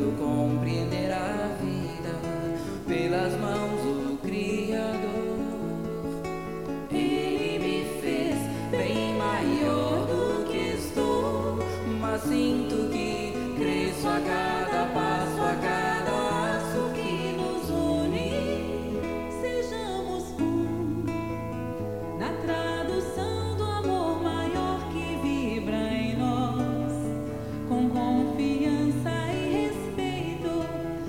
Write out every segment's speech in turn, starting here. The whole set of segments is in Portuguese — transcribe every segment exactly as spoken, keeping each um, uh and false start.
tentando compreender a vida pelas mãos do Criador. Ele me fez bem maior do que estou, mas sinto que cresço a cada passo, a cada laço que nos une. Sejamos um na tradução do amor maior que vibra em nós, com confiança e respeito,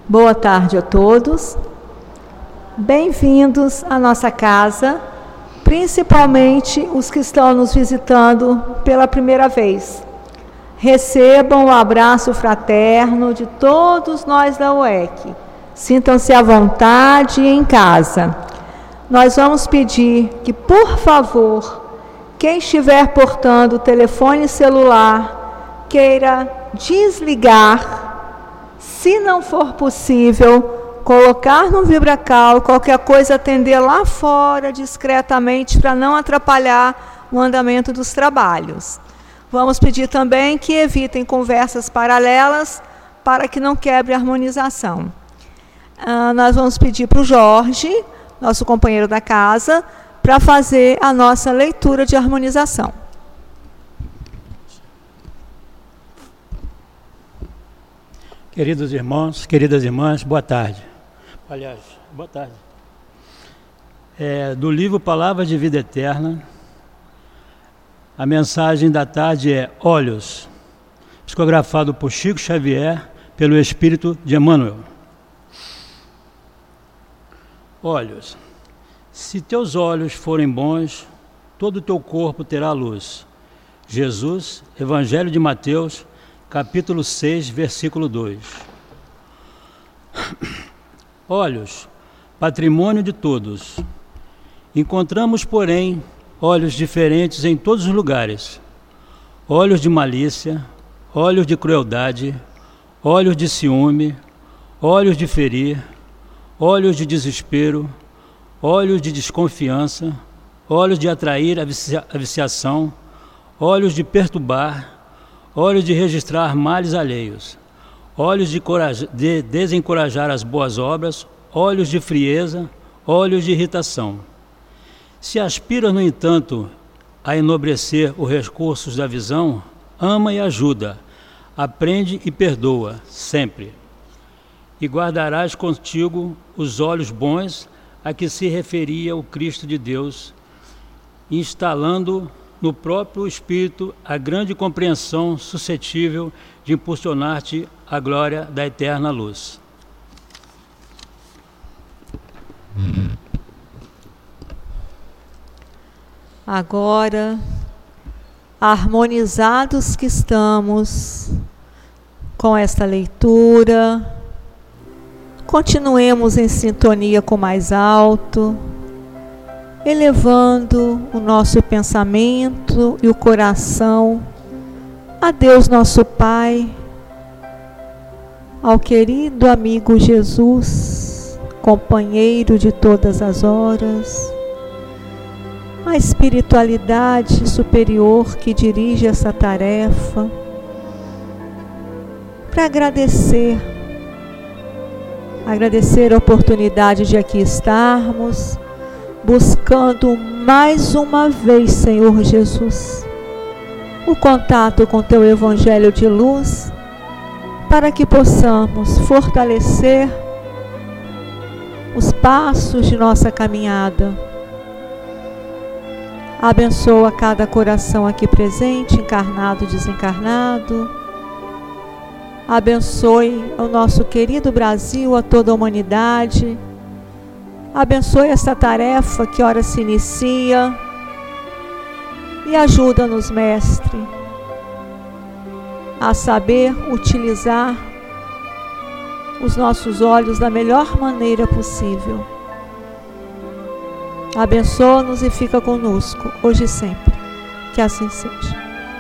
Boa tarde a todos. Bem-vindos à nossa casa, principalmente os que estão nos visitando pela primeira vez. Recebam o abraço fraterno de todos nós da U E C. Sintam-se à vontade em casa. Nós vamos pedir que, por favor, quem estiver portando o telefone celular, queira desligar, se não for possível, colocar no vibracal, qualquer coisa atender lá fora discretamente para não atrapalhar o andamento dos trabalhos. Vamos pedir também que evitem conversas paralelas para que não quebre a harmonização. Ah, nós vamos pedir para o Jorge, nosso companheiro da casa, para fazer a nossa leitura de harmonização. Queridos irmãos, queridas irmãs, boa tarde. Aliás, boa tarde. É, do livro Palavras de Vida Eterna, a mensagem da tarde é Olhos, psicografado por Chico Xavier, pelo Espírito de Emmanuel. Olhos. Se teus olhos forem bons, todo o teu corpo terá luz. Jesus, Evangelho de Mateus, capítulo seis, versículo dois. Olhos, patrimônio de todos. Encontramos, porém, olhos diferentes em todos os lugares. Olhos de malícia, olhos de crueldade, olhos de ciúme, olhos de ferir, olhos de desespero, olhos de desconfiança, olhos de atrair a, vicia, a viciação, olhos de perturbar, olhos de registrar males alheios, olhos de, coraj, de desencorajar as boas obras, olhos de frieza, olhos de irritação. Se aspira, no entanto, a enobrecer os recursos da visão, ama e ajuda, aprende e perdoa, sempre. E guardarás contigo os olhos bons a que se referia o Cristo de Deus, instalando no próprio Espírito a grande compreensão suscetível de impulsionar-te à glória da eterna luz. Agora, harmonizados que estamos com esta leitura, continuemos em sintonia com o mais alto, elevando o nosso pensamento e o coração a Deus nosso Pai, ao querido amigo Jesus, companheiro de todas as horas, a espiritualidade superior que dirige essa tarefa, para agradecer, agradecer a oportunidade de aqui estarmos, buscando mais uma vez, Senhor Jesus, o contato com Teu Evangelho de luz, para que possamos fortalecer os passos de nossa caminhada. Abençoa cada coração aqui presente, encarnado e desencarnado. Abençoe o nosso querido Brasil, a toda a humanidade. Abençoe essa tarefa que ora se inicia e ajuda-nos, Mestre, a saber utilizar os nossos olhos da melhor maneira possível. Abençoa-nos e fica conosco, hoje e sempre. Que assim seja.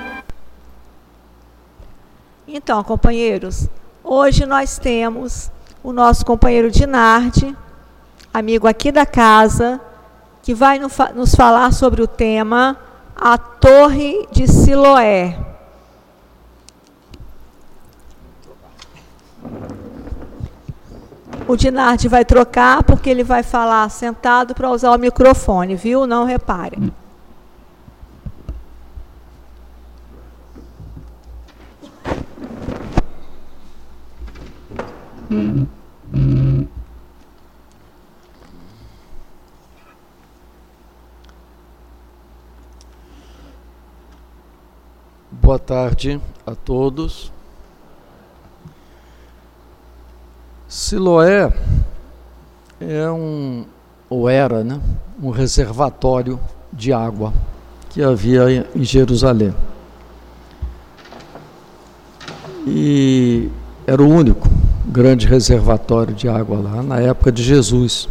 Então, companheiros, hoje nós temos o nosso companheiro Dinardi, amigo aqui da casa, que vai nos falar sobre o tema A Torre de Siloé. O Dinardi vai trocar porque ele vai falar sentado para usar o microfone, viu? Não reparem. Boa tarde a todos. Siloé é um, ou era, né, um reservatório de água que havia em Jerusalém. E era o único grande reservatório de água lá, na época de Jesus.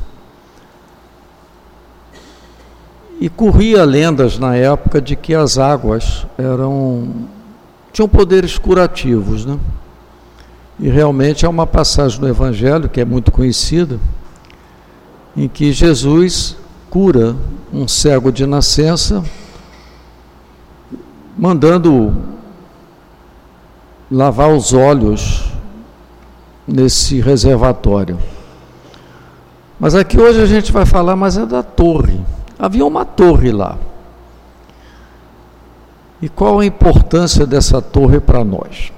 E corria lendas na época de que as águas eram, tinham poderes curativos, né? E realmente é uma passagem no Evangelho, que é muito conhecida, em que Jesus cura um cego de nascença, mandando lavar os olhos nesse reservatório. Mas aqui hoje a gente vai falar, mas é da torre. Havia uma torre lá. E qual a importância dessa torre para nós?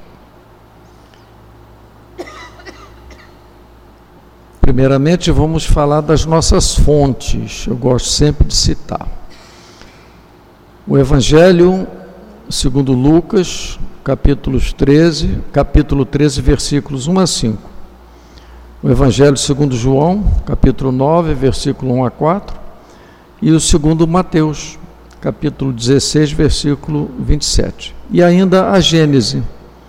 Primeiramente, vamos falar das nossas fontes. Eu gosto sempre de citar. O Evangelho segundo Lucas, capítulos treze, capítulo treze, versículos um a cinco. O Evangelho segundo João, capítulo nove, versículo um a quatro. E o segundo Mateus, capítulo dezesseis, versículo vinte e sete. E ainda a Gênese.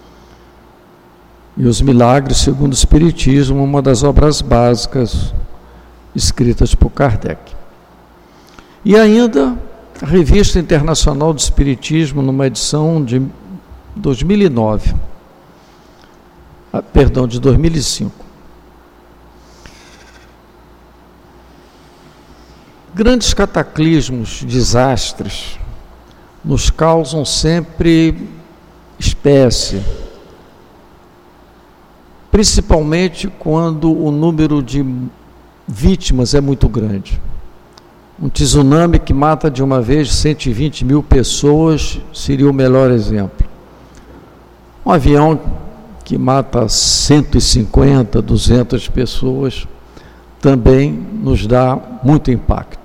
E os milagres segundo o Espiritismo, uma das obras básicas escritas por Kardec. E ainda a Revista Internacional do Espiritismo, numa edição de dois mil e nove, ah, perdão, de dois mil e cinco. Grandes cataclismos, desastres, nos causam sempre espécie, principalmente quando o número de vítimas é muito grande. Um tsunami que mata de uma vez cento e vinte mil pessoas seria o melhor exemplo. Um avião que mata cento e cinquenta, duzentas pessoas também nos dá muito impacto.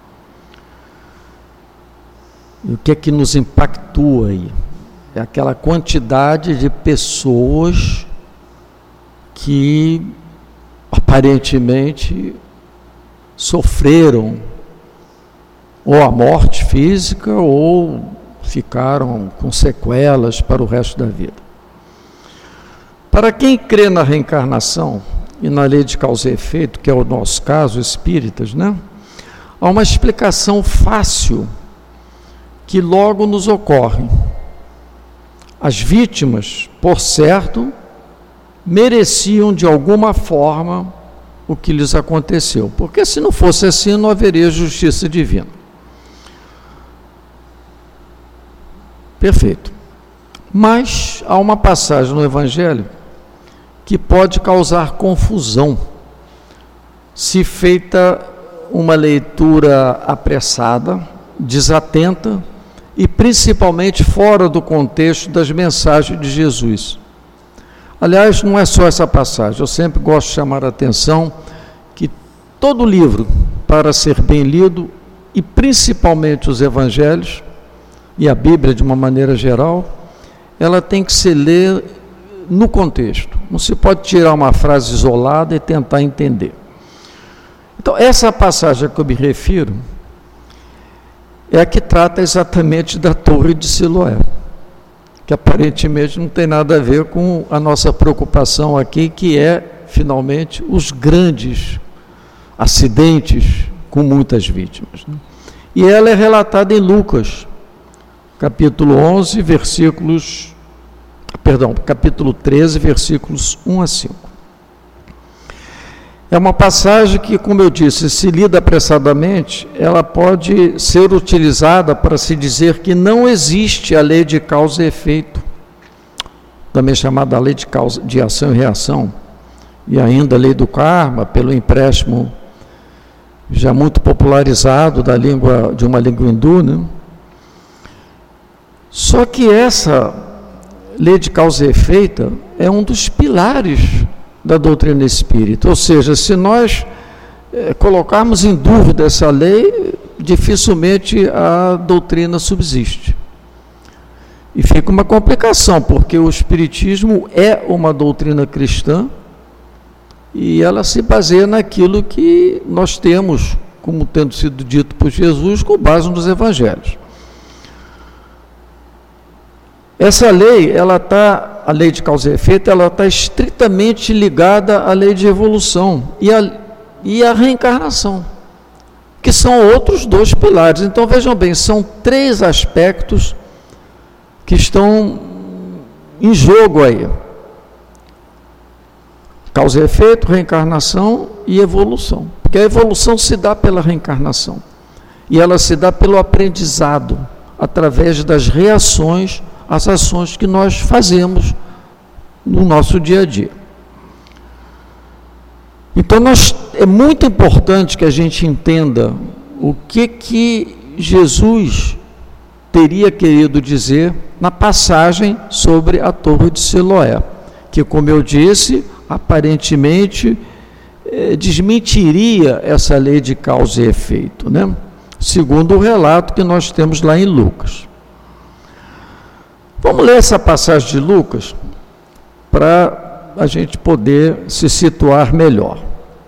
E o que é que nos impactua aí? É aquela quantidade de pessoas que aparentemente sofreram ou a morte física ou ficaram com sequelas para o resto da vida. Para quem crê na reencarnação e na lei de causa e efeito, que é o nosso caso, espíritas, né? Há uma explicação fácil que logo nos ocorre. As vítimas, por certo, mereciam de alguma forma o que lhes aconteceu, porque se não fosse assim não haveria justiça divina. Perfeito. Mas há uma passagem no Evangelho que pode causar confusão se feita uma leitura apressada, desatenta e principalmente fora do contexto das mensagens de Jesus. Aliás, não é só essa passagem, eu sempre gosto de chamar a atenção que todo livro, para ser bem lido, e principalmente os evangelhos, e a Bíblia de uma maneira geral, ela tem que ser lida no contexto. Não se pode tirar uma frase isolada e tentar entender. Então, essa passagem a que eu me refiro é a que trata exatamente da Torre de Siloé, que aparentemente não tem nada a ver com a nossa preocupação aqui, que é, finalmente, os grandes acidentes com muitas vítimas. E ela é relatada em Lucas, capítulo onze, versículos, perdão, capítulo treze, versículos um a cinco. É uma passagem que, como eu disse, se lida apressadamente, ela pode ser utilizada para se dizer que não existe a lei de causa e efeito, também chamada lei de, causa, de ação e reação, e ainda a lei do karma, pelo empréstimo já muito popularizado da língua, de uma língua hindu, né? Só que essa lei de causa e efeito é um dos pilares da doutrina espírita, ou seja, se nós é, colocarmos em dúvida essa lei, dificilmente a doutrina subsiste. E fica uma complicação, porque o espiritismo é uma doutrina cristã e ela se baseia naquilo que nós temos, como tendo sido dito por Jesus, com base nos evangelhos. Essa lei, ela tá, a lei de causa e efeito, ela está estritamente ligada à lei de evolução e à, e à reencarnação, que são outros dois pilares. Então vejam bem, são três aspectos que estão em jogo aí: causa e efeito, reencarnação e evolução. Porque a evolução se dá pela reencarnação e ela se dá pelo aprendizado, através das reações às ações que nós fazemos no nosso dia a dia. Então nós, é muito importante que a gente entenda o que que Jesus teria querido dizer na passagem sobre a Torre de Siloé, que, como eu disse, aparentemente eh, desmentiria essa lei de causa e efeito, né? Segundo o relato que nós temos lá em Lucas. Vamos ler essa passagem de Lucas para a gente poder se situar melhor.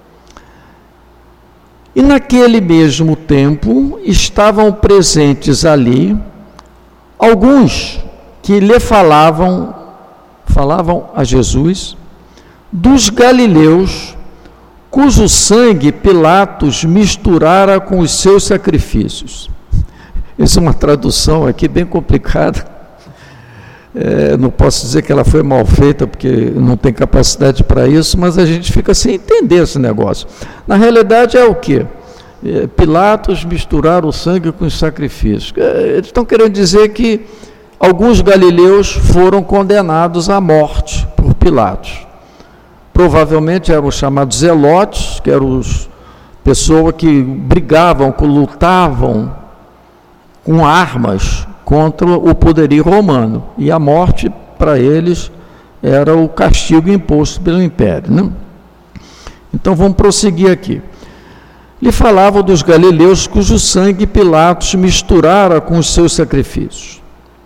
E naquele mesmo tempo estavam presentes ali alguns que lhe falavam, falavam a Jesus, dos galileus, cujo sangue Pilatos misturara com os seus sacrifícios. Essa é uma tradução aqui bem complicada. É, não posso dizer que ela foi mal feita, porque não tem capacidade para isso, mas a gente fica sem entender esse negócio. Na realidade é o quê? É, Pilatos misturar o sangue com os sacrifícios. É, eles estão querendo dizer que alguns galileus foram condenados à morte por Pilatos. Provavelmente eram os chamados zelotes, que eram os pessoas que brigavam, que lutavam com armas contra o poderio romano, e a morte para eles era o castigo imposto pelo império, né? Então vamos prosseguir aqui. Lhe falavam dos galileus cujo sangue Pilatos misturara com os seus sacrifícios.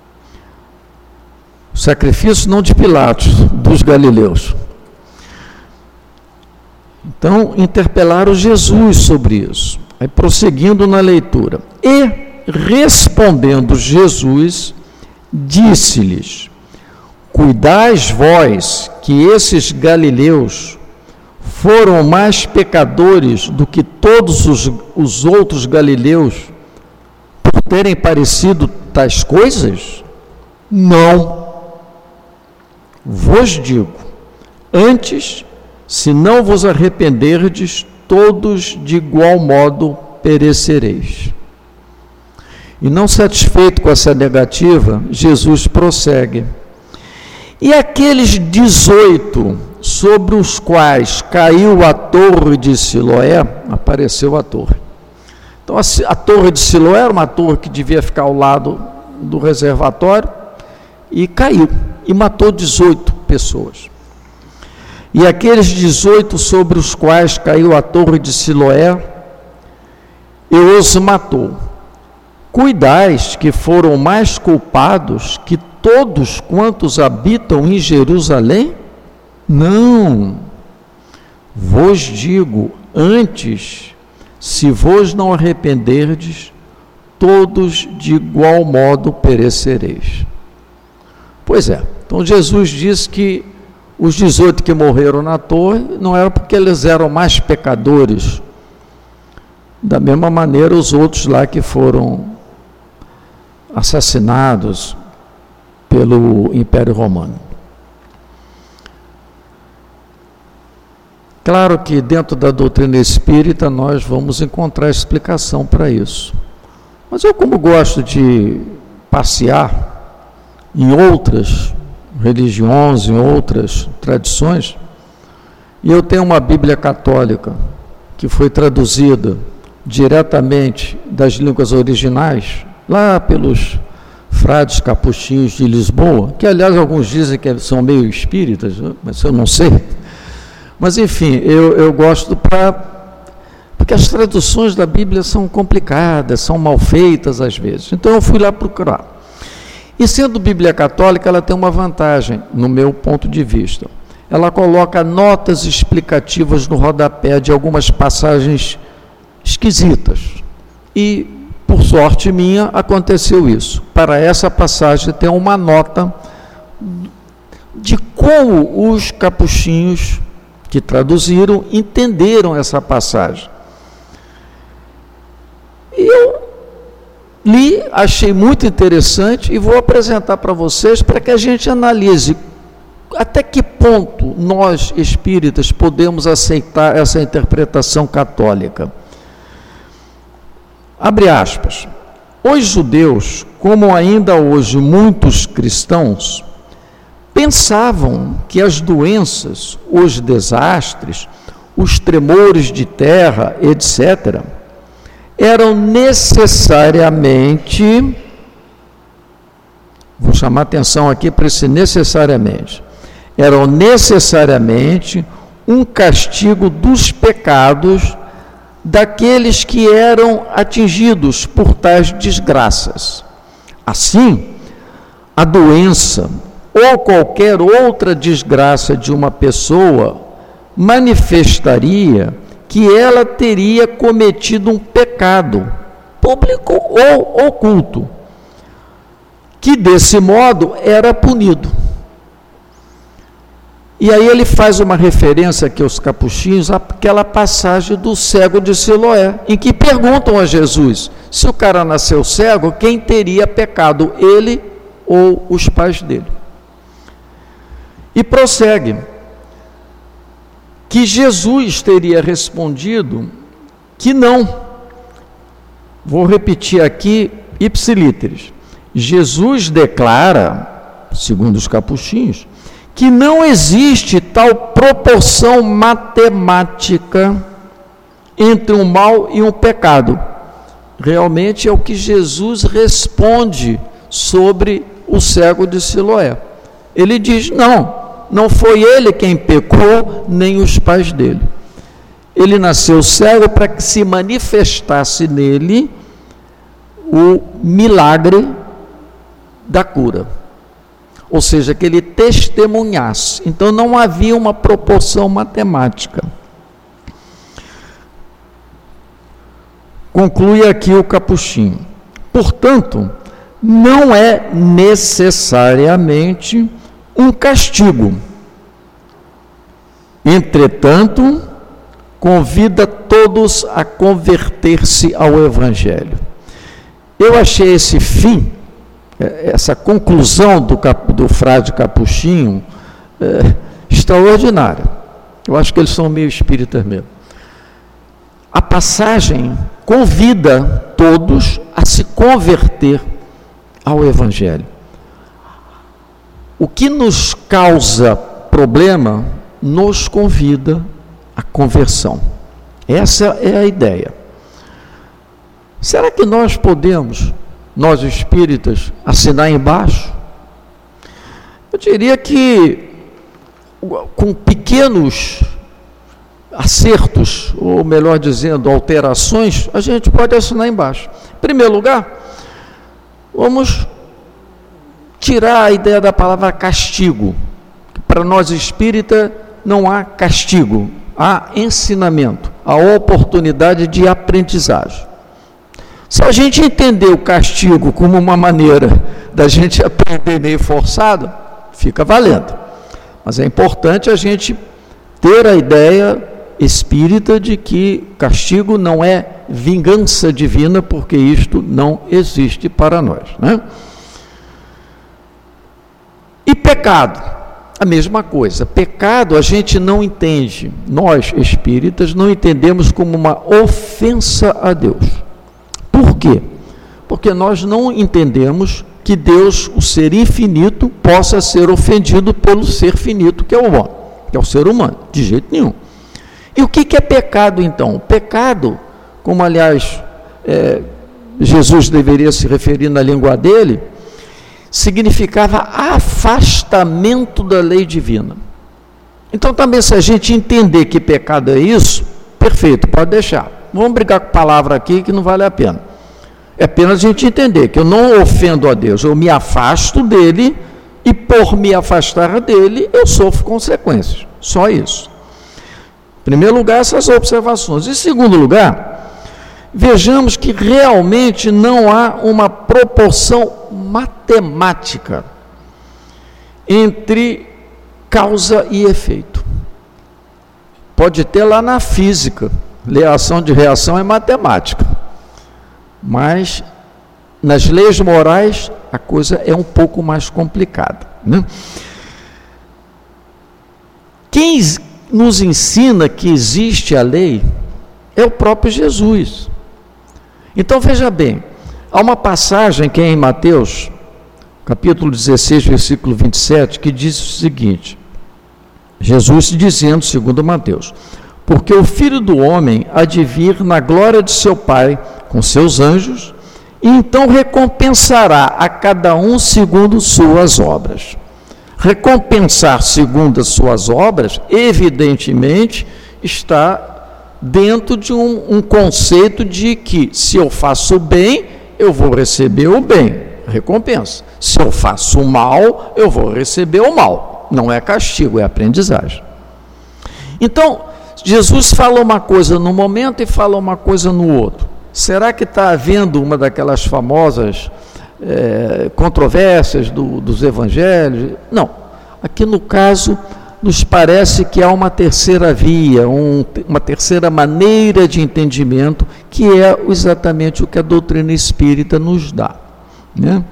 Sacrifício não de Pilatos, dos galileus. Então interpelaram Jesus sobre isso. Aí prosseguindo na leitura. E respondendo Jesus, disse-lhes: cuidais vós que esses galileus foram mais pecadores do que todos os, os outros galileus por terem parecido tais coisas? Não. Vos digo, antes, se não vos arrependerdes, todos de igual modo perecereis. E não satisfeito com essa negativa, Jesus prossegue. E aqueles dezoito sobre os quais caiu a torre de Siloé, apareceu a torre. Então a, a torre de Siloé era uma torre que devia ficar ao lado do reservatório, e caiu, e matou dezoito pessoas. E aqueles dezoito sobre os quais caiu a torre de Siloé, e os matou. Cuidais que foram mais culpados que todos quantos habitam em Jerusalém? Não. Vos digo, antes, se vos não arrependerdes, todos de igual modo perecereis. Pois é, então Jesus disse que os dezoito que morreram na torre não era porque eles eram mais pecadores. Da mesma maneira, os outros lá que foram assassinados pelo Império Romano. Claro que dentro da doutrina espírita nós vamos encontrar explicação para isso. Mas eu, como gosto de passear em outras religiões, em outras tradições, e eu tenho uma Bíblia católica que foi traduzida diretamente das línguas originais, lá pelos frades capuchinhos de Lisboa, que aliás alguns dizem que são meio espíritas, mas eu não sei. Mas enfim, eu, eu gosto para... porque as traduções da Bíblia são complicadas, são mal feitas às vezes. Então eu fui lá procurar. E sendo Bíblia católica, ela tem uma vantagem, no meu ponto de vista. ela coloca notas explicativas no rodapé de algumas passagens esquisitas. E, por sorte minha, aconteceu isso. Para essa passagem tem uma nota de como os capuchinhos que traduziram entenderam essa passagem. E eu li, achei muito interessante e vou apresentar para vocês para que a gente analise até que ponto nós, espíritas, podemos aceitar essa interpretação católica. Abre aspas. Os judeus, como ainda hoje muitos cristãos, pensavam que as doenças, os desastres, os tremores de terra, etcétera, eram necessariamente, vou chamar atenção aqui para esse necessariamente, eram necessariamente um castigo dos pecados daqueles que eram atingidos por tais desgraças. Assim, a doença ou qualquer outra desgraça de uma pessoa manifestaria que ela teria cometido um pecado, público ou oculto, que desse modo era punido. E aí ele faz uma referência aqui aos capuchinhos, àquela passagem do cego de Siloé, em que perguntam a Jesus, se o cara nasceu cego, quem teria pecado, ele ou os pais dele? E prossegue, que Jesus teria respondido que não. Vou repetir aqui, ipsilíteres. Jesus declara, segundo os capuchinhos, que não existe tal proporção matemática entre um mal e um pecado. Realmente é o que Jesus responde sobre o cego de Siloé. Ele diz, não, não foi ele quem pecou, nem os pais dele. Ele nasceu cego para que se manifestasse nele o milagre da cura. Ou seja, que ele testemunhasse. Então não havia uma proporção matemática. Conclui aqui o capuchinho. Portanto, não é necessariamente um castigo. Entretanto, convida todos a converter-se ao Evangelho. Eu achei esse fim, essa conclusão do, do frade Capuchinho, é, extraordinária. Eu acho que eles são meio espíritas mesmo. A passagem convida todos a se converter ao Evangelho. O que nos causa problema, nos convida à conversão. Essa é a ideia. Será que nós podemos, nós espíritas, assinar embaixo? Eu diria que com pequenos acertos, ou melhor dizendo, alterações, a gente pode assinar embaixo. Em primeiro lugar, vamos tirar a ideia da palavra castigo. Para nós espíritas não há castigo, há ensinamento, há oportunidade de aprendizagem. Se a gente entender o castigo como uma maneira da gente aprender meio forçado, fica valendo. Mas é importante a gente ter a ideia espírita de que castigo não é vingança divina, porque isto não existe para nós, né? E pecado, a mesma coisa. Pecado a gente não entende, nós espíritas não entendemos como uma ofensa a Deus. Por quê? Porque nós não entendemos que Deus, o ser infinito, possa ser ofendido pelo ser finito, que é o homem, que é o ser humano, de jeito nenhum. E o que é pecado, então? Pecado, como aliás é, Jesus deveria se referir na língua dele, significava afastamento da lei divina. Então também, se a gente entender que pecado é isso, perfeito, pode deixar. Não vamos brigar com palavra aqui que não vale a pena. É apenas a gente entender que eu não ofendo a Deus, eu me afasto dele e por me afastar dele, eu sofro consequências. Só isso. Em primeiro lugar, essas observações. Em segundo lugar, vejamos que realmente não há uma proporção matemática entre causa e efeito. Pode ter lá na física, ação de reação é matemática, mas nas leis morais a coisa é um pouco mais complicada, né? Quem nos ensina que existe a lei é o próprio Jesus. Então veja bem, há uma passagem que é em Mateus, capítulo dezesseis, versículo vinte e sete, que diz o seguinte: Jesus dizendo, segundo Mateus: porque o Filho do Homem há de vir na glória de seu Pai com seus anjos, e então recompensará a cada um segundo suas obras. Recompensar segundo as suas obras, evidentemente, está dentro de um, um conceito de que se eu faço o bem, eu vou receber o bem, recompensa. Se eu faço o mal, eu vou receber o mal. Não é castigo, é aprendizagem. Então, Jesus fala uma coisa num momento e fala uma coisa no outro. Será que está havendo uma daquelas famosas é, controvérsias do, dos evangelhos? Não. Aqui no caso, nos parece que há uma terceira via, um, uma terceira maneira de entendimento, que é exatamente o que a doutrina espírita nos dá, né?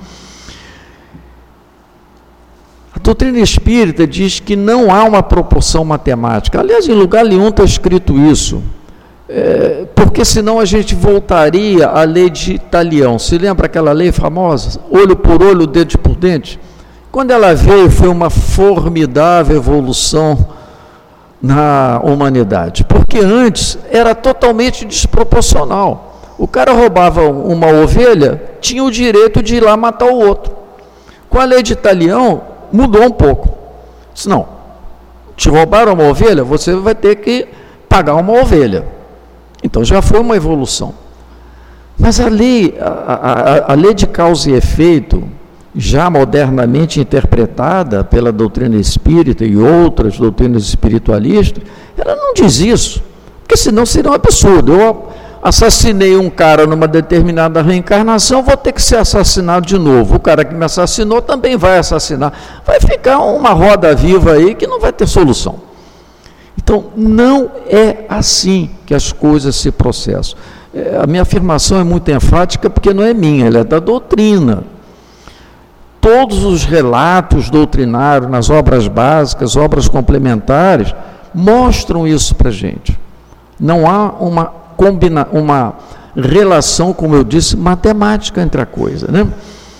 A doutrina espírita diz que não há uma proporção matemática. Aliás, em lugar nenhum está escrito isso, é, porque senão a gente voltaria à lei de Talião. Se lembra aquela lei famosa? Olho por olho, dente por dente? Quando ela veio, foi uma formidável evolução na humanidade, porque antes era totalmente desproporcional. O cara roubava uma ovelha, tinha o direito de ir lá matar o outro. Com a lei de Talião, mudou um pouco. Disse, não, te roubaram uma ovelha, você vai ter que pagar uma ovelha. Então já foi uma evolução. Mas a lei, a, a, a lei de causa e efeito, já modernamente interpretada pela doutrina espírita e outras doutrinas espiritualistas, ela não diz isso, porque senão seria um absurdo. Eu assassinei um cara numa determinada reencarnação, vou ter que ser assassinado de novo. O cara que me assassinou também vai assassinar. Vai ficar uma roda viva aí que não vai ter solução. Então, não é assim que as coisas se processam. É, a minha afirmação é muito enfática porque não é minha, ela é da doutrina. Todos os relatos doutrinários, nas obras básicas, obras complementares, mostram isso para a gente. Não há uma, combina, uma relação, como eu disse, matemática entre a coisa, né?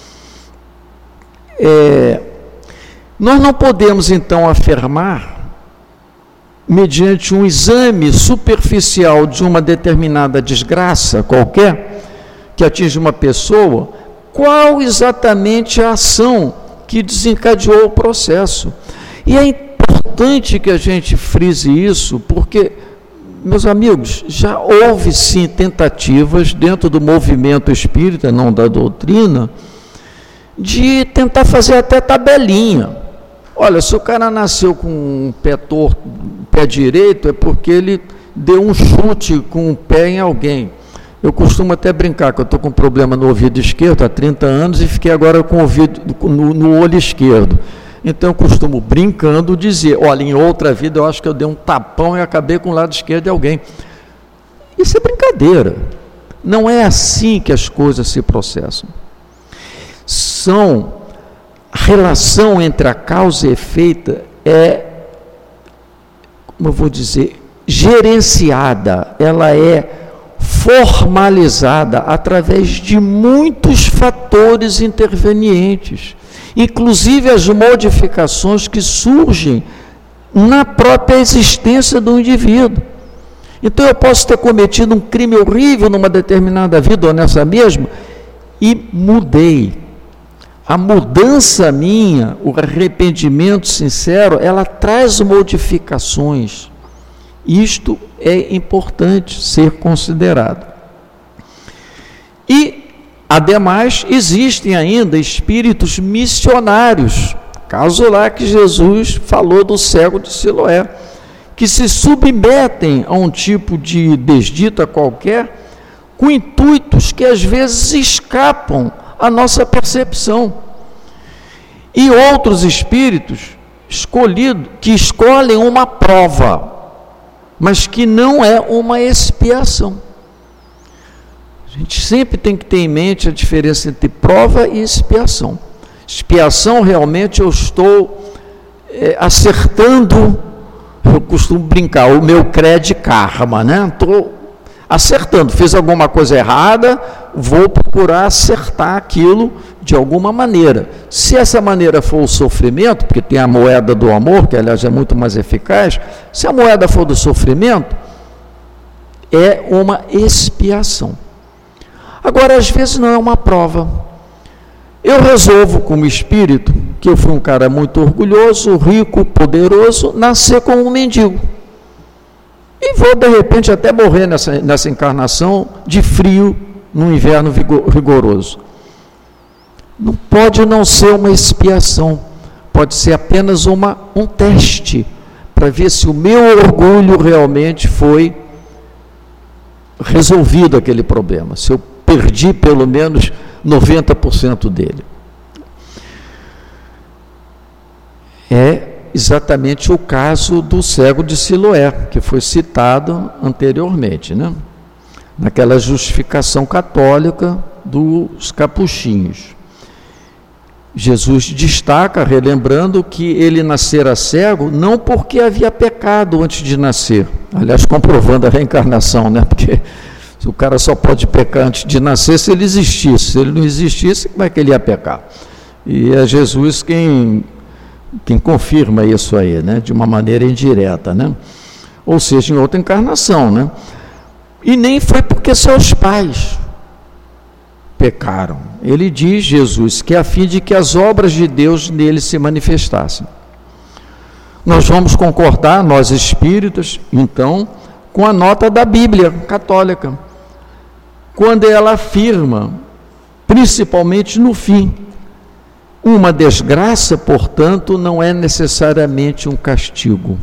É, nós não podemos, então, afirmar, mediante um exame superficial de uma determinada desgraça qualquer, que atinge uma pessoa, qual exatamente a ação que desencadeou o processo. E é importante que a gente frise isso, porque, meus amigos, já houve sim tentativas dentro do movimento espírita, não da doutrina, de tentar fazer até tabelinha. Olha, se o cara nasceu com um pé torto, um pé direito, é porque ele deu um chute com o pé em alguém. Eu costumo até brincar que eu estou com um problema no ouvido esquerdo há trinta anos e fiquei agora com o ouvido no, no olho esquerdo. Então eu costumo, brincando, dizer, olha, em outra vida eu acho que eu dei um tapão e acabei com o lado esquerdo de alguém. Isso é brincadeira. Não é assim que as coisas se processam. São, a relação entre a causa e efeito é, como eu vou dizer, gerenciada, ela é formalizada através de muitos fatores intervenientes, inclusive as modificações que surgem na própria existência do indivíduo. Então eu posso ter cometido um crime horrível numa determinada vida ou nessa mesma e mudei. A mudança minha, o arrependimento sincero, ela traz modificações. Isto é importante ser considerado. E, ademais, existem ainda espíritos missionários, caso lá que Jesus falou do cego de Siloé, que se submetem a um tipo de desdita qualquer, com intuitos que às vezes escapam à nossa percepção. E outros espíritos escolhidos, que escolhem uma prova, mas que não é uma expiação. A gente sempre tem que ter em mente a diferença entre prova e expiação. Expiação, realmente, eu estou é, acertando, eu costumo brincar, o meu crédito karma, né? Estou acertando, fiz alguma coisa errada, vou procurar acertar aquilo de alguma maneira. Se essa maneira for o sofrimento, porque tem a moeda do amor, que aliás é muito mais eficaz, se a moeda for do sofrimento, é uma expiação. Agora, às vezes não é uma prova. Eu resolvo como espírito, que eu fui um cara muito orgulhoso, rico, poderoso, nascer como um mendigo. E vou, de repente, até morrer nessa, nessa encarnação de frio, num inverno rigoroso. Não pode não ser uma expiação, pode ser apenas uma, um teste, para ver se o meu orgulho realmente foi resolvido aquele problema, se eu perdi pelo menos noventa por cento dele. É exatamente o caso do cego de Siloé, que foi citado anteriormente, né? Naquela justificação católica dos capuchinhos. Jesus destaca, relembrando que ele nascera cego não porque havia pecado antes de nascer, aliás, comprovando a reencarnação, né? Porque o cara só pode pecar antes de nascer se ele existisse. Se ele não existisse, como é que ele ia pecar? E é Jesus quem, quem confirma isso aí, né? De uma maneira indireta, né? Ou seja, em outra encarnação, né? E nem foi porque seus pais pecaram. Ele diz, Jesus, que é a fim de que as obras de Deus nele se manifestassem. Nós vamos concordar, nós espíritas, então, com a nota da Bíblia católica, quando ela afirma, principalmente no fim, uma desgraça, portanto, não é necessariamente um castigo.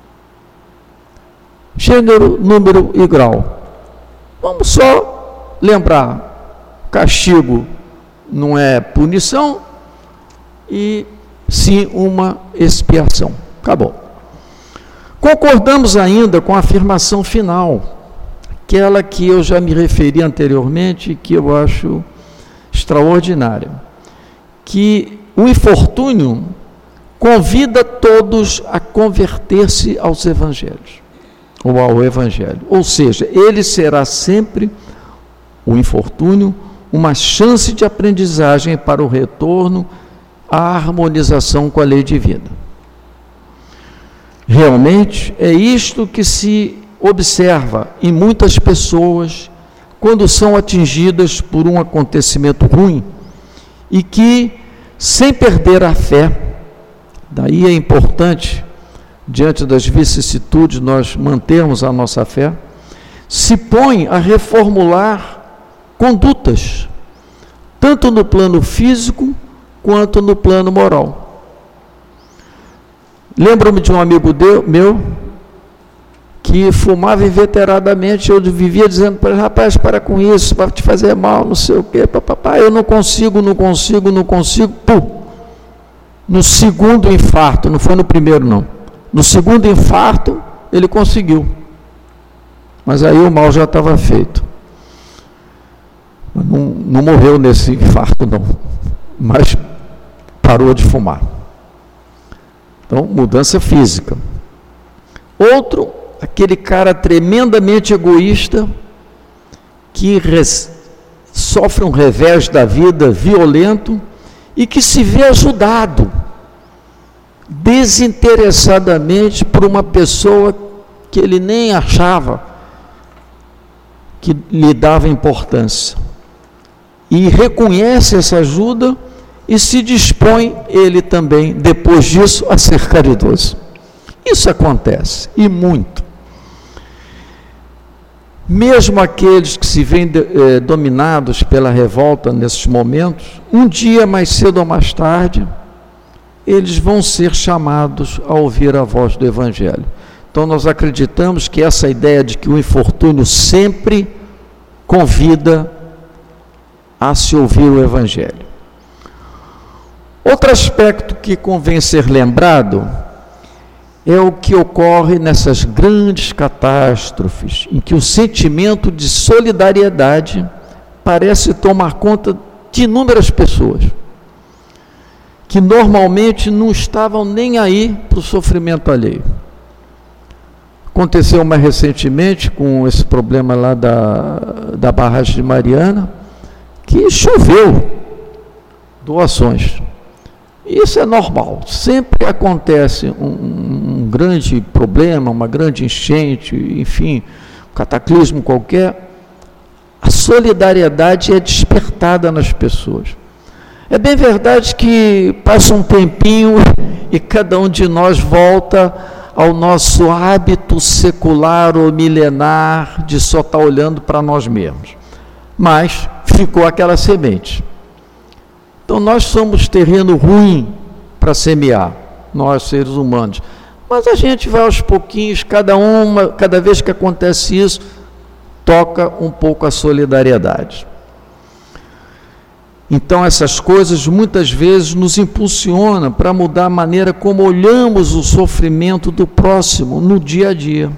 Gênero, número e grau. Vamos só lembrar, castigo não é punição, e sim uma expiação. Acabou. Concordamos ainda com a afirmação final, aquela que eu já me referi anteriormente, que eu acho extraordinária, que o infortúnio convida todos a converter-se aos evangelhos, ou ao evangelho, ou seja, ele será sempre, o infortúnio, uma chance de aprendizagem para o retorno à harmonização com a lei divina. Realmente é isto que se observa em muitas pessoas quando são atingidas por um acontecimento ruim e que, sem perder a fé, daí é importante, diante das vicissitudes, nós mantermos a nossa fé, se põe a reformular condutas, tanto no plano físico quanto no plano moral. Lembro-me de um amigo de, meu que fumava inveteradamente. Eu vivia dizendo para ele: rapaz, para com isso, vai te fazer mal, não sei o quê, papai, eu não consigo, não consigo, não consigo. Pum! No segundo infarto, não foi no primeiro não, no segundo infarto ele conseguiu, mas aí o mal já estava feito. Não, não morreu nesse infarto não, mas parou de fumar. Então, mudança física. Outro, aquele cara tremendamente egoísta, que res, sofre um revés da vida violento e que se vê ajudado desinteressadamente por uma pessoa que ele nem achava que lhe dava importância. E reconhece essa ajuda e se dispõe, ele também, depois disso, a ser caridoso. Isso acontece, e muito. Mesmo aqueles que se veem eh, dominados pela revolta nesses momentos, um dia, mais cedo ou mais tarde, eles vão ser chamados a ouvir a voz do Evangelho. Então nós acreditamos que essa ideia de que o infortúnio sempre convida a se ouvir o Evangelho. Outro aspecto que convém ser lembrado é o que ocorre nessas grandes catástrofes, em que o sentimento de solidariedade parece tomar conta de inúmeras pessoas, que normalmente não estavam nem aí para o sofrimento alheio. Aconteceu mais recentemente com esse problema lá da, da barragem de Mariana, que choveu doações. Isso é normal, sempre acontece um, um grande problema, uma grande enchente, enfim, um cataclismo qualquer, a solidariedade é despertada nas pessoas. É bem verdade que passa um tempinho e cada um de nós volta ao nosso hábito secular ou milenar de só estar olhando para nós mesmos, mas ficou aquela semente. Então nós somos terreno ruim para semear, nós seres humanos, mas a gente vai aos pouquinhos, cada uma, cada vez que acontece isso, toca um pouco a solidariedade. Então essas coisas muitas vezes nos impulsionam para mudar a maneira como olhamos o sofrimento do próximo no dia a dia.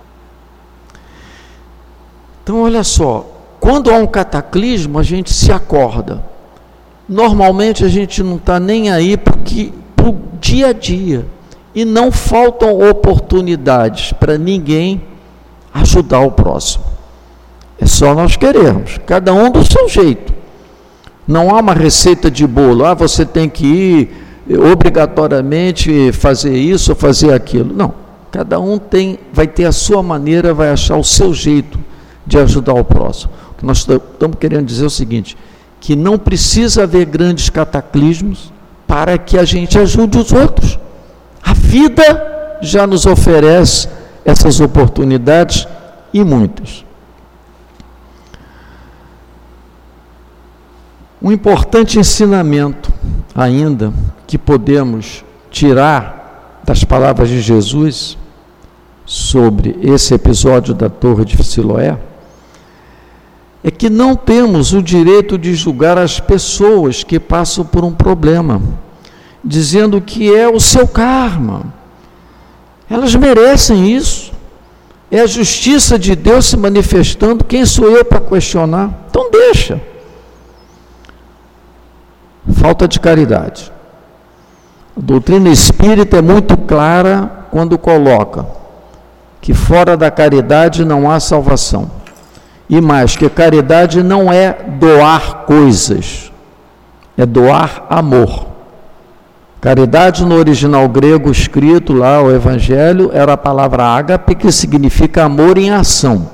Então olha só, quando há um cataclismo a gente se acorda. Normalmente a gente não está nem aí para o dia a dia, e não faltam oportunidades para ninguém ajudar o próximo. É só nós querermos, cada um do seu jeito. Não há uma receita de bolo, ah, você tem que ir obrigatoriamente fazer isso ou fazer aquilo. Não, cada um tem, vai ter a sua maneira, vai achar o seu jeito de ajudar o próximo. O que nós estamos querendo dizer é o seguinte, que não precisa haver grandes cataclismos para que a gente ajude os outros. A vida já nos oferece essas oportunidades e muitas. Um importante ensinamento ainda que podemos tirar das palavras de Jesus sobre esse episódio da Torre de Siloé é que não temos o direito de julgar as pessoas que passam por um problema, dizendo que é o seu karma. Elas merecem isso. É a justiça de Deus se manifestando. Quem sou eu para questionar? Então deixa. Falta de caridade. A doutrina espírita é muito clara quando coloca que fora da caridade não há salvação. E mais, que caridade não é doar coisas, é doar amor. Caridade no original grego escrito lá, o Evangelho, era a palavra ágape, que significa amor em ação.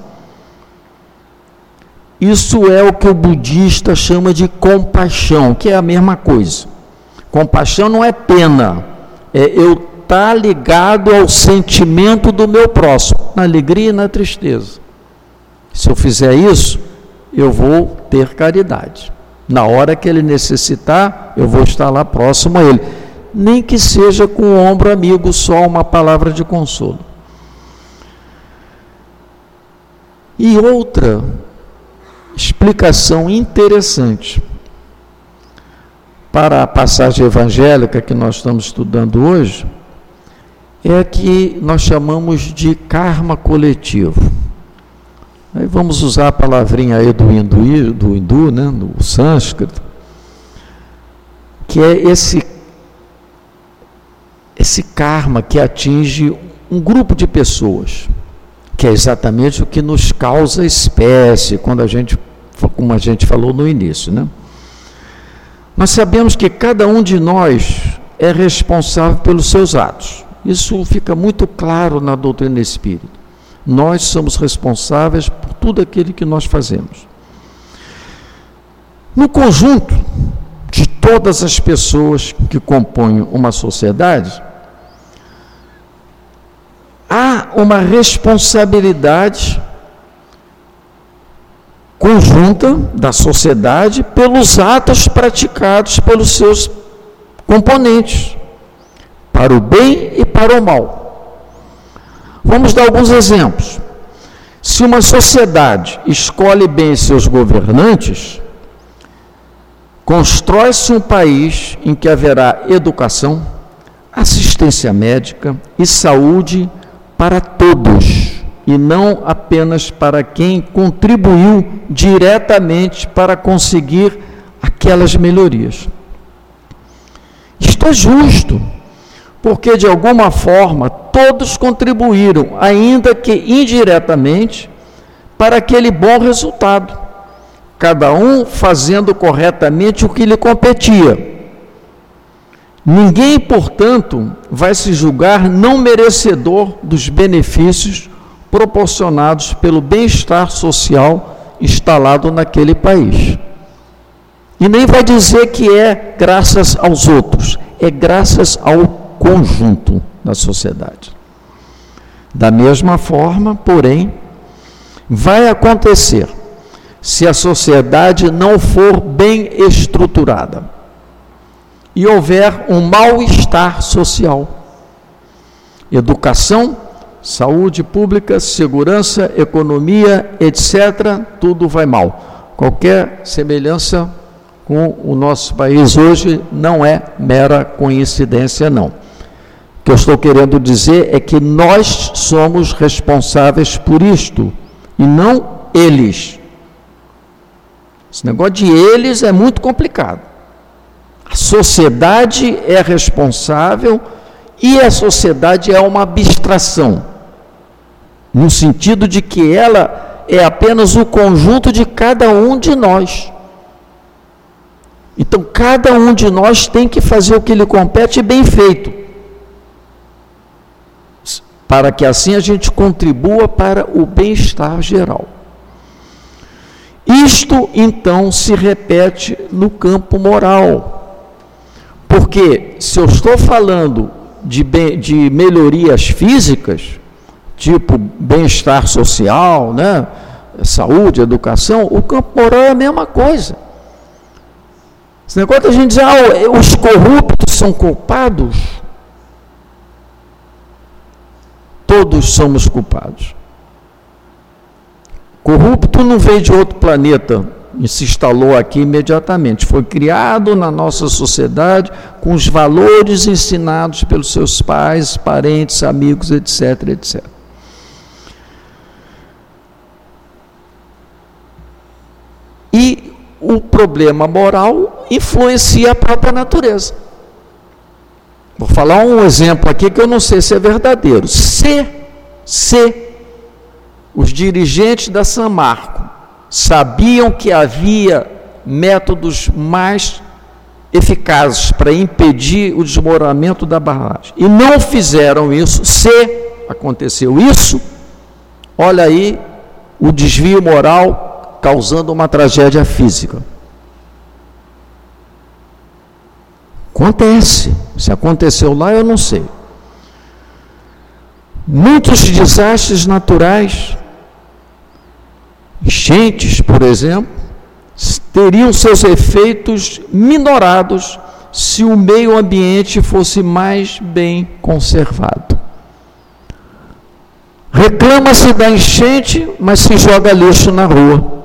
Isso é o que o budista chama de compaixão, que é a mesma coisa. Compaixão não é pena, é eu estar ligado ao sentimento do meu próximo, na alegria e na tristeza. Se eu fizer isso, eu vou ter caridade. Na hora que ele necessitar, eu vou estar lá próximo a ele. Nem que seja com o ombro amigo, só uma palavra de consolo. E outra explicação interessante para a passagem evangélica que nós estamos estudando hoje é a que nós chamamos de karma coletivo. Aí vamos usar a palavrinha aí do hindu, do hindu, né, do sânscrito, que é esse, esse karma que atinge um grupo de pessoas, que é exatamente o que nos causa espécie, quando a gente, como a gente falou no início, né? Nós sabemos que cada um de nós é responsável pelos seus atos. Isso fica muito claro na doutrina espírita. Nós somos responsáveis por tudo aquilo que nós fazemos. No conjunto de todas as pessoas que compõem uma sociedade, há uma responsabilidade conjunta da sociedade pelos atos praticados pelos seus componentes, para o bem e para o mal. Vamos dar alguns exemplos. Se uma sociedade escolhe bem seus governantes, constrói-se um país em que haverá educação, assistência médica e saúde para todos, e não apenas para quem contribuiu diretamente para conseguir aquelas melhorias. Isto é justo, porque de alguma forma todos contribuíram, ainda que indiretamente, para aquele bom resultado, cada um fazendo corretamente o que lhe competia. Ninguém, portanto, vai se julgar não merecedor dos benefícios proporcionados pelo bem-estar social instalado naquele país. E nem vai dizer que é graças aos outros, é graças ao conjunto da sociedade. Da mesma forma, porém, vai acontecer se a sociedade não for bem estruturada e houver um mal-estar social. Educação, saúde pública, segurança, economia, etcétera, tudo vai mal. Qualquer semelhança com o nosso país hoje não é mera coincidência, não. O que eu estou querendo dizer é que nós somos responsáveis por isto, e não eles. Esse negócio de eles é muito complicado. A sociedade é responsável e a sociedade é uma abstração, no sentido de que ela é apenas o conjunto de cada um de nós. Então, cada um de nós tem que fazer o que lhe compete bem feito, para que assim a gente contribua para o bem-estar geral. Isto, então, se repete no campo moral, porque se eu estou falando de, bem, de melhorias físicas, tipo bem-estar social, né, saúde, educação, o campo moral é a mesma coisa. Esse negócio da gente dizer, ah, os corruptos são culpados, todos somos culpados. Corrupto não veio de outro planeta e se instalou aqui imediatamente. Foi criado na nossa sociedade com os valores ensinados pelos seus pais, parentes, amigos, etc, etcétera. E o problema moral influencia a própria natureza. Vou falar um exemplo aqui que eu não sei se é verdadeiro. Se, se os dirigentes da São Marco sabiam que havia métodos mais eficazes para impedir o desmoronamento da barragem e não fizeram isso, se aconteceu isso, olha aí o desvio moral causando uma tragédia física. Acontece. Se aconteceu lá, eu não sei. Muitos desastres naturais, enchentes, por exemplo, teriam seus efeitos minorados se o meio ambiente fosse mais bem conservado. Reclama-se da enchente, mas se joga lixo na rua.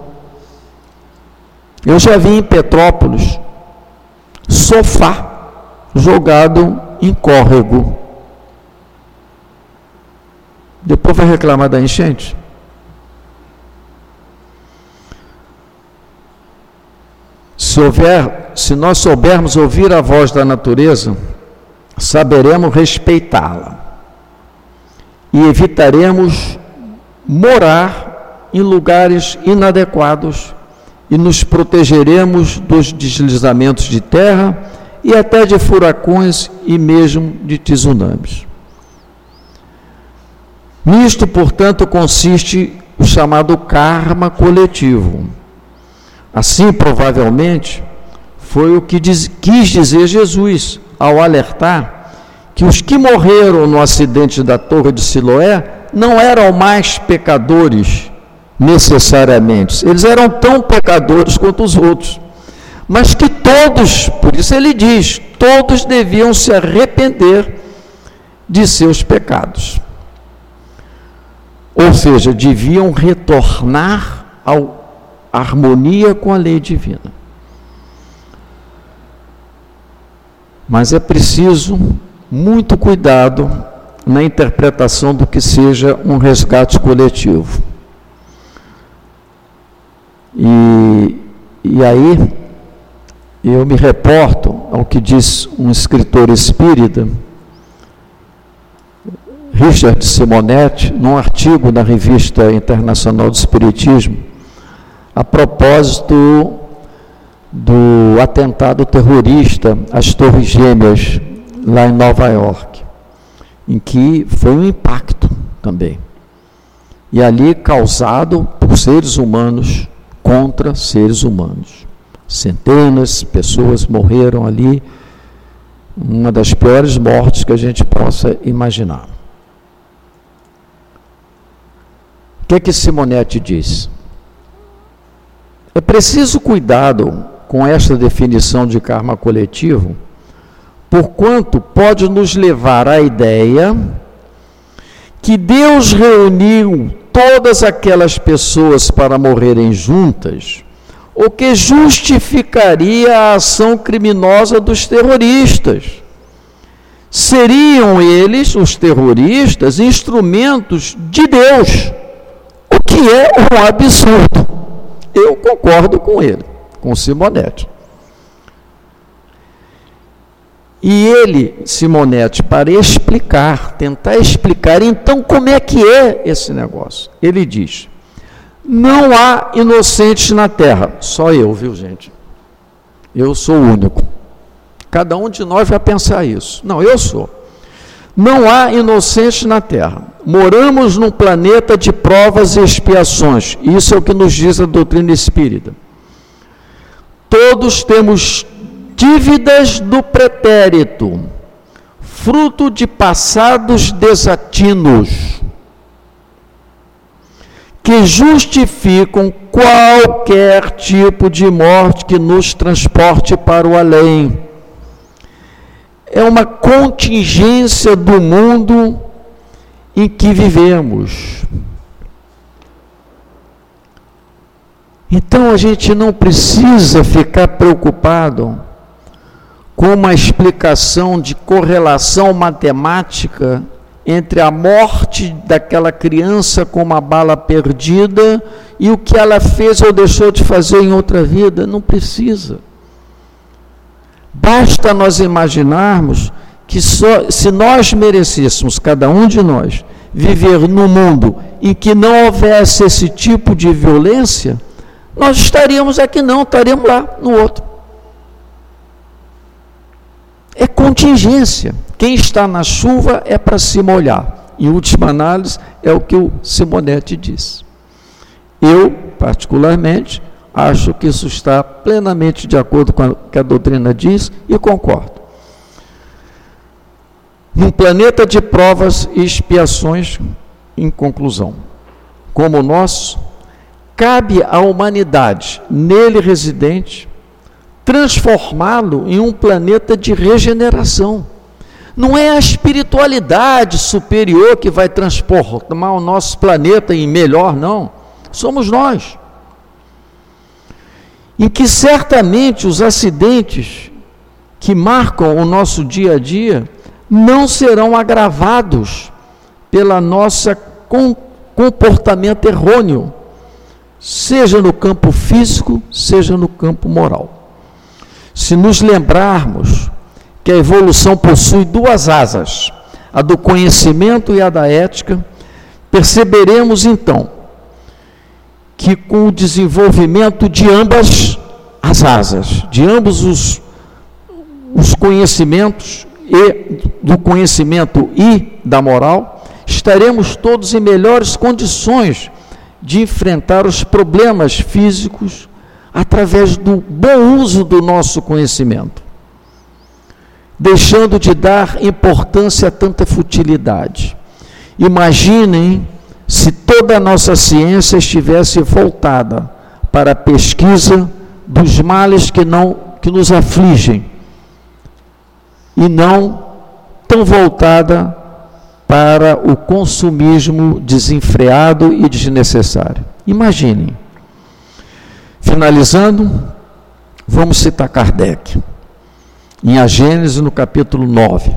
Eu já vi em Petrópolis sofá jogado em córrego. Depois vai reclamar da enchente? Se houver, se nós soubermos ouvir a voz da natureza, saberemos respeitá-la e evitaremos morar em lugares inadequados e nos protegeremos dos deslizamentos de terra e até de furacões e mesmo de tsunamis. Nisto, portanto, consiste o chamado karma coletivo. Assim, provavelmente, foi o que diz, quis dizer Jesus ao alertar que os que morreram no acidente da Torre de Siloé não eram mais pecadores necessariamente, eles eram tão pecadores quanto os outros, mas que todos, por isso ele diz, todos deviam se arrepender de seus pecados. Ou seja, deviam retornar à harmonia com a lei divina. Mas é preciso muito cuidado na interpretação do que seja um resgate coletivo. E, e aí, eu me reporto ao que diz um escritor espírita, Richard Simonetti, num artigo na Revista Internacional do Espiritismo, a propósito do atentado terrorista às Torres Gêmeas, lá em Nova York, em que foi um impacto também. E ali causado por seres humanos contra seres humanos. Centenas de pessoas morreram ali, uma das piores mortes que a gente possa imaginar. O que é que Simonetti diz? É preciso cuidado com esta definição de karma coletivo, porquanto pode nos levar à ideia que Deus reuniu todas aquelas pessoas para morrerem juntas, o que justificaria a ação criminosa dos terroristas. Seriam eles, os terroristas, instrumentos de Deus, o que é um absurdo. Eu concordo com ele, com Simonetti. E ele, Simonetti, para explicar, tentar explicar, então, como é que é esse negócio? Ele diz: não há inocentes na Terra. Só eu, viu, gente? Eu sou o único. Cada um de nós vai pensar isso. Não, eu sou. Não há inocentes na Terra. Moramos num planeta de provas e expiações. Isso é o que nos diz a doutrina espírita. Todos temos dívidas do pretérito, fruto de passados desatinos, que justificam qualquer tipo de morte que nos transporte para o além. É uma contingência do mundo em que vivemos. Então a gente não precisa ficar preocupado com uma explicação de correlação matemática entre a morte daquela criança com uma bala perdida e o que ela fez ou deixou de fazer em outra vida. Não precisa. Basta nós imaginarmos que só, se nós merecêssemos, cada um de nós, viver num mundo em que não houvesse esse tipo de violência, nós estaríamos aqui não, estaríamos lá no outro. É contingência. Quem está na chuva é para se molhar. Em última análise, é o que o Simonetti diz. Eu, particularmente, acho que isso está plenamente de acordo com o que a doutrina diz e concordo. Num planeta de provas e expiações, em conclusão, como o nosso, cabe à humanidade, nele residente, transformá-lo em um planeta de regeneração. Não é a espiritualidade superior que vai transformar o nosso planeta em melhor, não. Somos nós. Em que certamente os acidentes que marcam o nosso dia a dia não serão agravados pela nossa com, comportamento errôneo, seja no campo físico, seja no campo moral. Se nos lembrarmos que a evolução possui duas asas, a do conhecimento e a da ética, perceberemos então que com o desenvolvimento de ambas as asas, de ambos os, os conhecimentos, e do conhecimento e da moral, estaremos todos em melhores condições de enfrentar os problemas físicos através do bom uso do nosso conhecimento, deixando de dar importância a tanta futilidade. Imaginem se toda a nossa ciência estivesse voltada para a pesquisa dos males que, não, que nos afligem, e não tão voltada para o consumismo desenfreado e desnecessário. Imaginem. Finalizando, vamos citar Kardec, em A Gênese, no capítulo nove.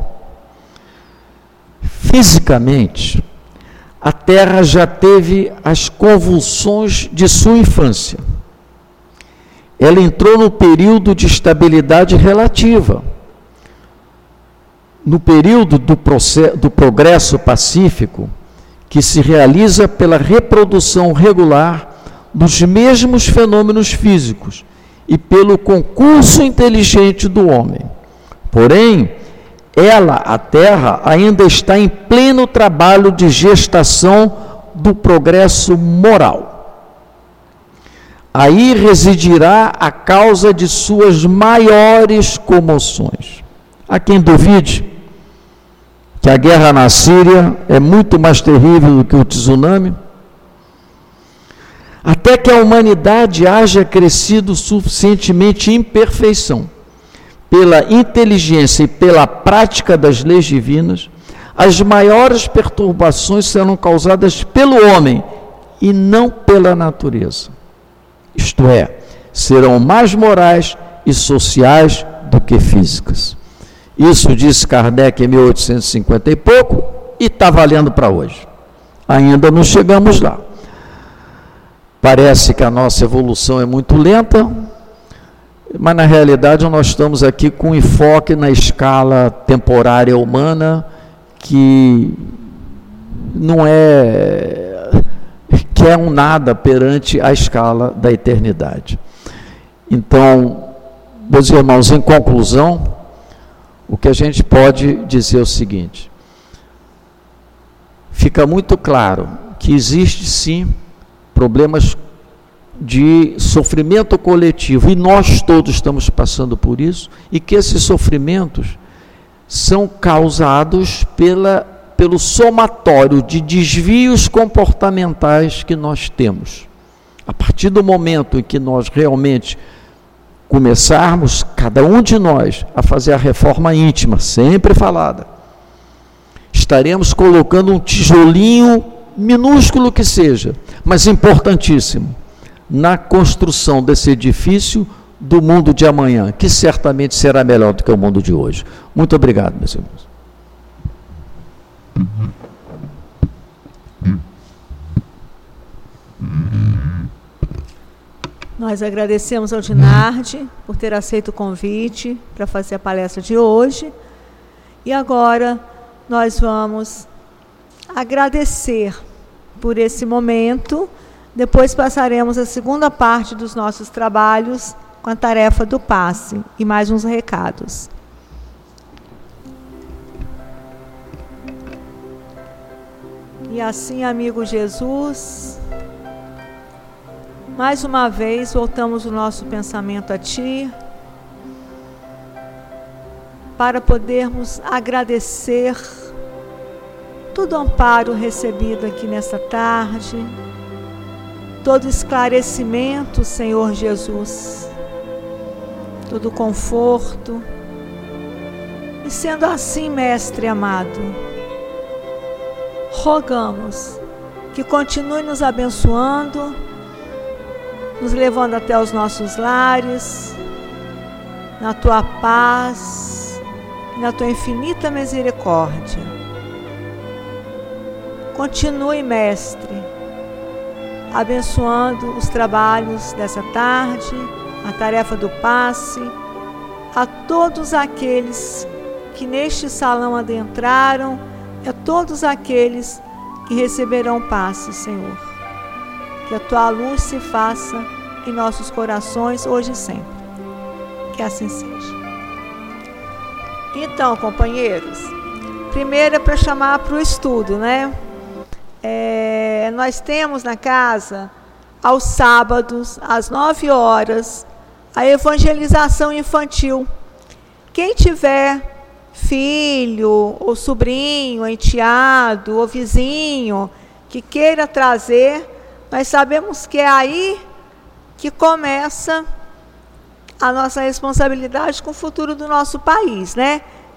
Fisicamente, a Terra já teve as convulsões de sua infância. Ela entrou no período de estabilidade relativa, no período do, processo, do progresso pacífico, que se realiza pela reprodução regular dos mesmos fenômenos físicos e pelo concurso inteligente do homem. Porém, ela, a Terra, ainda está em pleno trabalho de gestação do progresso moral. Aí residirá a causa de suas maiores comoções. Há quem duvide que a guerra na Síria é muito mais terrível do que o tsunami? Até que a humanidade haja crescido suficientemente em perfeição, pela inteligência e pela prática das leis divinas, as maiores perturbações serão causadas pelo homem e não pela natureza. Isto é, serão mais morais e sociais do que físicas. Isso disse Kardec em mil oitocentos e cinquenta e pouco e está valendo para hoje. Ainda não chegamos lá. Parece que a nossa evolução é muito lenta, mas na realidade nós estamos aqui com enfoque na escala temporária humana, que não é, que é um nada perante a escala da eternidade. Então, meus irmãos, em conclusão, o que a gente pode dizer é o seguinte: fica muito claro que existe sim problemas de sofrimento coletivo, e nós todos estamos passando por isso, e que esses sofrimentos são causados pela, pelo somatório de desvios comportamentais que nós temos. A partir do momento em que nós realmente começarmos, cada um de nós, a fazer a reforma íntima, sempre falada, estaremos colocando um tijolinho, minúsculo que seja, mas importantíssimo, na construção desse edifício do mundo de amanhã, que certamente será melhor do que o mundo de hoje. Muito obrigado, meus irmãos. Nós agradecemos ao Dinardi por ter aceito o convite para fazer a palestra de hoje. E agora nós vamos agradecer por esse momento. Depois passaremos a segunda parte dos nossos trabalhos com a tarefa do passe e mais uns recados. E assim, amigo Jesus, mais uma vez voltamos o nosso pensamento a Ti, para podermos agradecer todo o amparo recebido aqui nesta tarde, todo esclarecimento, Senhor Jesus, todo conforto. E sendo assim, Mestre amado, rogamos que continue nos abençoando, nos levando até os nossos lares, na Tua paz, na Tua infinita misericórdia. Continue, Mestre, abençoando os trabalhos dessa tarde, a tarefa do passe, a todos aqueles que neste salão adentraram, e a todos aqueles que receberão passe, Senhor. Que a Tua luz se faça em nossos corações, hoje e sempre. Que assim seja. Então, companheiros, primeiro é para chamar para o estudo, né? É, nós temos na casa, aos sábados, às nove horas, a evangelização infantil. Quem tiver filho, ou sobrinho, enteado, ou vizinho, que queira trazer, nós sabemos que é aí que começa a nossa responsabilidade com o futuro do nosso país, né?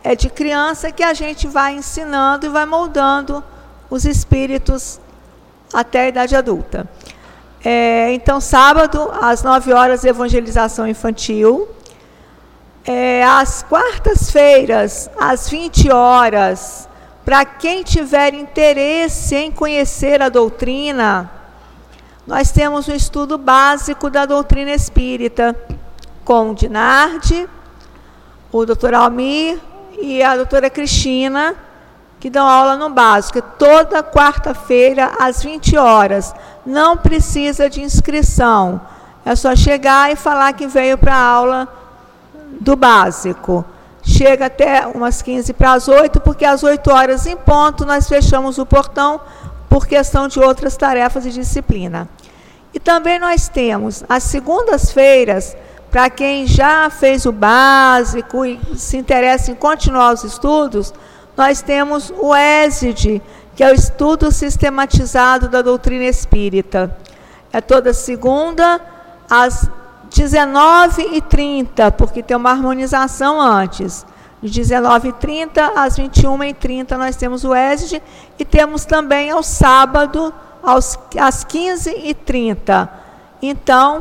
é de criança que a gente vai ensinando e vai moldando os espíritos até a idade adulta. É, então, sábado, às nove horas, evangelização infantil. É, às quartas-feiras, às vinte horas, para quem tiver interesse em conhecer a doutrina, nós temos um estudo básico da doutrina espírita, com o Dinardi, o doutor Almir e a doutora Cristina, que dão aula no básico, toda quarta-feira, às vinte horas. Não precisa de inscrição, é só chegar e falar que veio para a aula do básico. Chega até umas quinze para as oito, porque às oito horas em ponto nós fechamos o portão por questão de outras tarefas de disciplina. E também nós temos as segundas-feiras, para quem já fez o básico e se interessa em continuar os estudos, nós temos o ESID, que é o Estudo Sistematizado da Doutrina Espírita. É toda segunda, às dezenove e trinta, porque tem uma harmonização antes. De dezenove e trinta às vinte e uma e trinta nós temos o ESID, e temos também ao sábado, aos, às quinze e trinta. Então,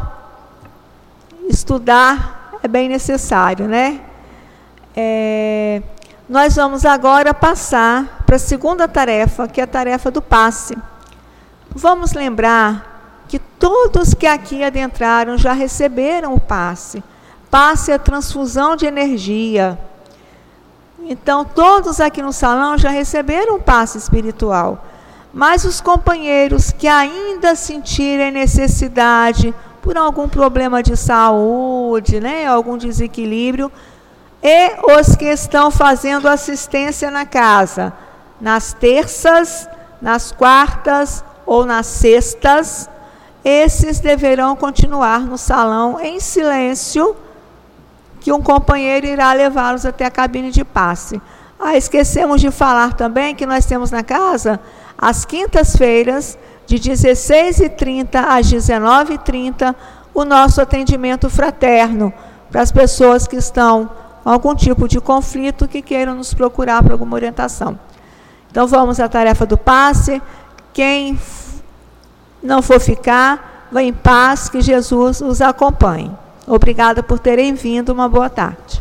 estudar é bem necessário, né? É, nós vamos agora passar para a segunda tarefa, que é a tarefa do passe. Vamos lembrar que todos que aqui adentraram já receberam o passe. Passe é transfusão de energia. Então, todos aqui no salão já receberam o passe espiritual. Mas os companheiros que ainda sentirem necessidade por algum problema de saúde, né, algum desequilíbrio, e os que estão fazendo assistência na casa, nas terças, nas quartas ou nas sextas, esses deverão continuar no salão em silêncio, que um companheiro irá levá-los até a cabine de passe. Ah, esquecemos de falar também que nós temos na casa, às quintas-feiras, de dezesseis e trinta às dezenove e trinta, o nosso atendimento fraterno, para as pessoas que estão com algum tipo de conflito, que queiram nos procurar para alguma orientação. Então, vamos à tarefa do passe. Quem não for ficar, vá em paz, que Jesus os acompanhe. Obrigada por terem vindo, uma boa tarde.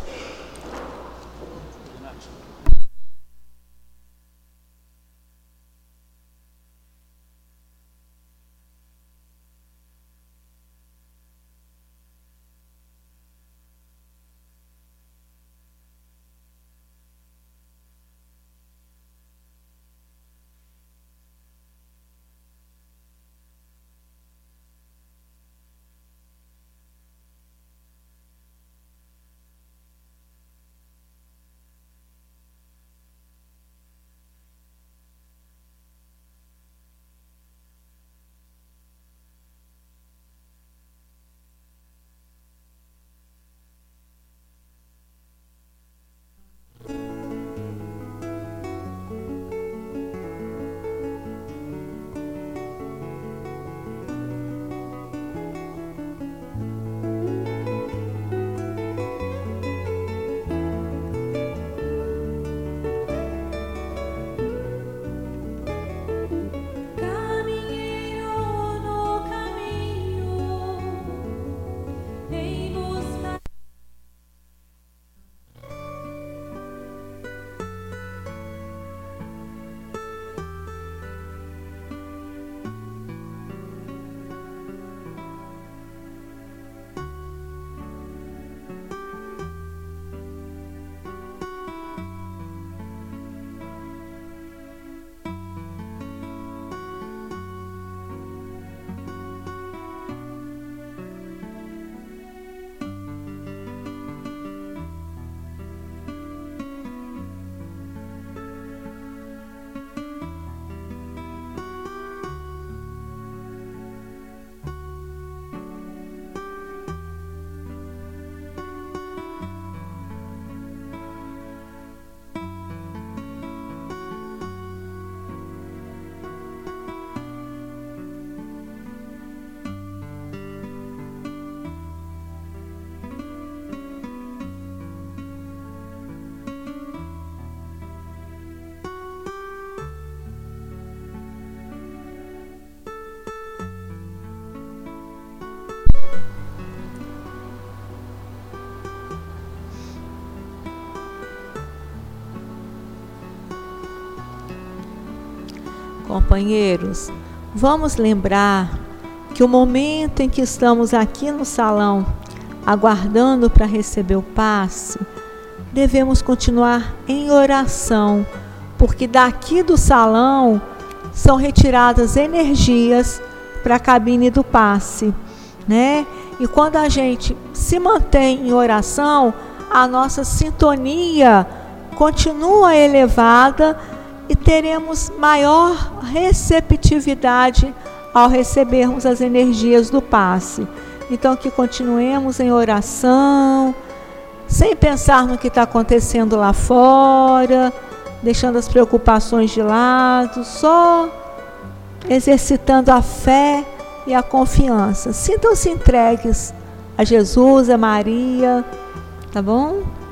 Companheiros, vamos lembrar que o momento em que estamos aqui no salão, aguardando para receber o passe, devemos continuar em oração, porque daqui do salão são retiradas energias para a cabine do passe, né? E quando a gente se mantém em oração, a nossa sintonia continua elevada e teremos maior receptividade ao recebermos as energias do passe. Então, que continuemos em oração, sem pensar no que está acontecendo lá fora, deixando as preocupações de lado, só exercitando a fé e a confiança. Sintam-se entregues a Jesus, a Maria, tá bom?